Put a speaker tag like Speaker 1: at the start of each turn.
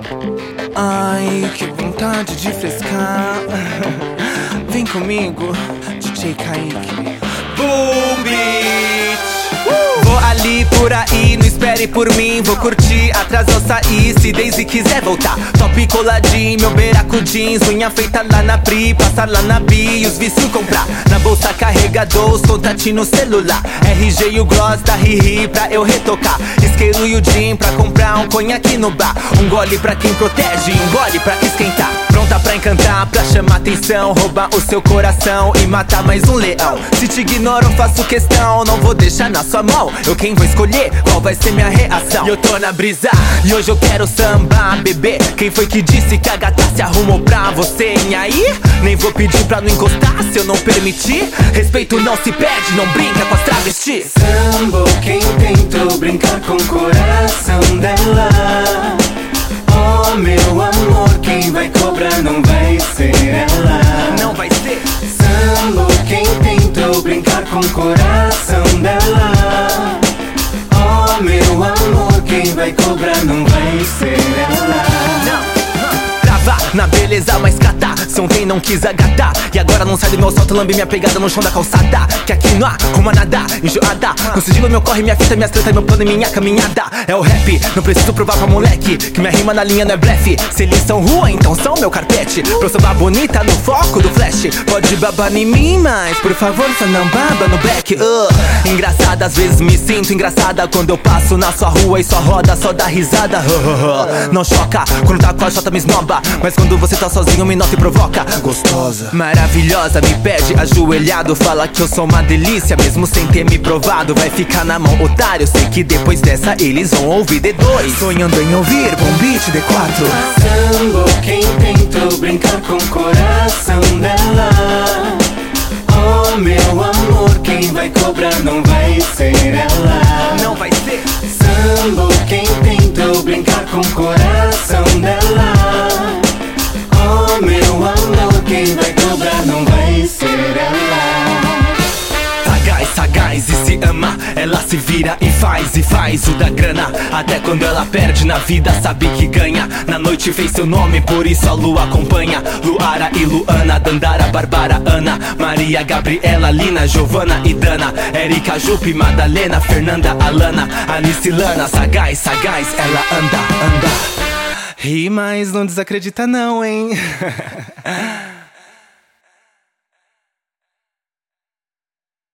Speaker 1: Ai, que vontade de frescar. Vem comigo, DJ Kaique. Boom Beach. Vou ali por aí, não espere por mim. Vou curtir, atrás eu sair, se Daisy quiser voltar. Top coladinho, meu beiraco jeans. Unha feita lá na Pri, passar lá na Bi. Os vícios comprar, na bolsa carregador, os contatinhos no celular. RG e o gloss da Riri pra eu retocar. Isqueiro e o gin pra comprar um conhaque no bar. Um gole pra quem protege, um gole pra esquentar. Pronta pra encantar, pra chamar atenção, roubar o seu coração e matar mais um leão. Se te ignoro eu faço questão, não vou deixar na sua mão. Eu quem vou escolher qual vai ser minha reação. E eu tô na brisa, e hoje eu quero sambar, bebê. Quem foi que disse que a gata se arrumou pra você? E aí? Nem vou pedir pra não encostar se eu não permitir. Respeito não se pede, não brinca com as travestis.
Speaker 2: Sambou quem tentou brincar com o coração dela. Oh meu amor, quem vai cobrar não vai ser ela.
Speaker 1: Não vai ser.
Speaker 2: Sambou quem tentou brincar com o coração dela. Oh meu amor, quem vai cobrar não vai ser ela.
Speaker 1: Não. Trava na beleza, mas catar se ontem não quis agatar. E agora não sai do meu salto, lambe minha pegada no chão da calçada. Que aqui não há como nadar, enjoada. No sigilo meu corre, minha fita, minhas tretas, meu plano e minha caminhada. É o rap, não preciso provar pra moleque que minha rima na linha não é blefe. Se eles são rua, então são meu carpete. Pra eu sambar bonita no foco do flash. Pode babar em mim, mas por favor só não baba no back. Engraçada, às vezes me sinto engraçada quando eu passo na sua rua e só roda, só dá risada. Não choca, quando tá com a chota me esnoba. Mas quando você tá sozinho me nota e provoca.
Speaker 2: Gostosa,
Speaker 1: maravilhosa, me pede ajoelhado. Fala que eu sou uma delícia, mesmo sem ter me provado. Vai ficar na mão, otário. Sei que depois dessa eles vão ouvir D2. Sonhando em ouvir Boom Beach D4.
Speaker 2: Sambou quem tentou brincar com o coração dela. Oh meu amor, quem vai cobrar não vai ser ela.
Speaker 1: Não vai ser.
Speaker 2: Sambou quem tentou brincar com o coração dela. Oh meu amor, quem vai cobrar não vai ser ela.
Speaker 1: Sagaz e se ama, ela se vira e faz o da grana. Até quando ela perde na vida sabe que ganha. Na noite fez seu nome, por isso a lua acompanha. Luara e Luana, Dandara, Bárbara, Ana, Maria, Gabriela, Lina, Giovana e Dana, Erika, Jupe, Madalena, Fernanda, Alana, Alice, Lana. Sagaz, ela anda. Ri, mas não desacredita não, hein?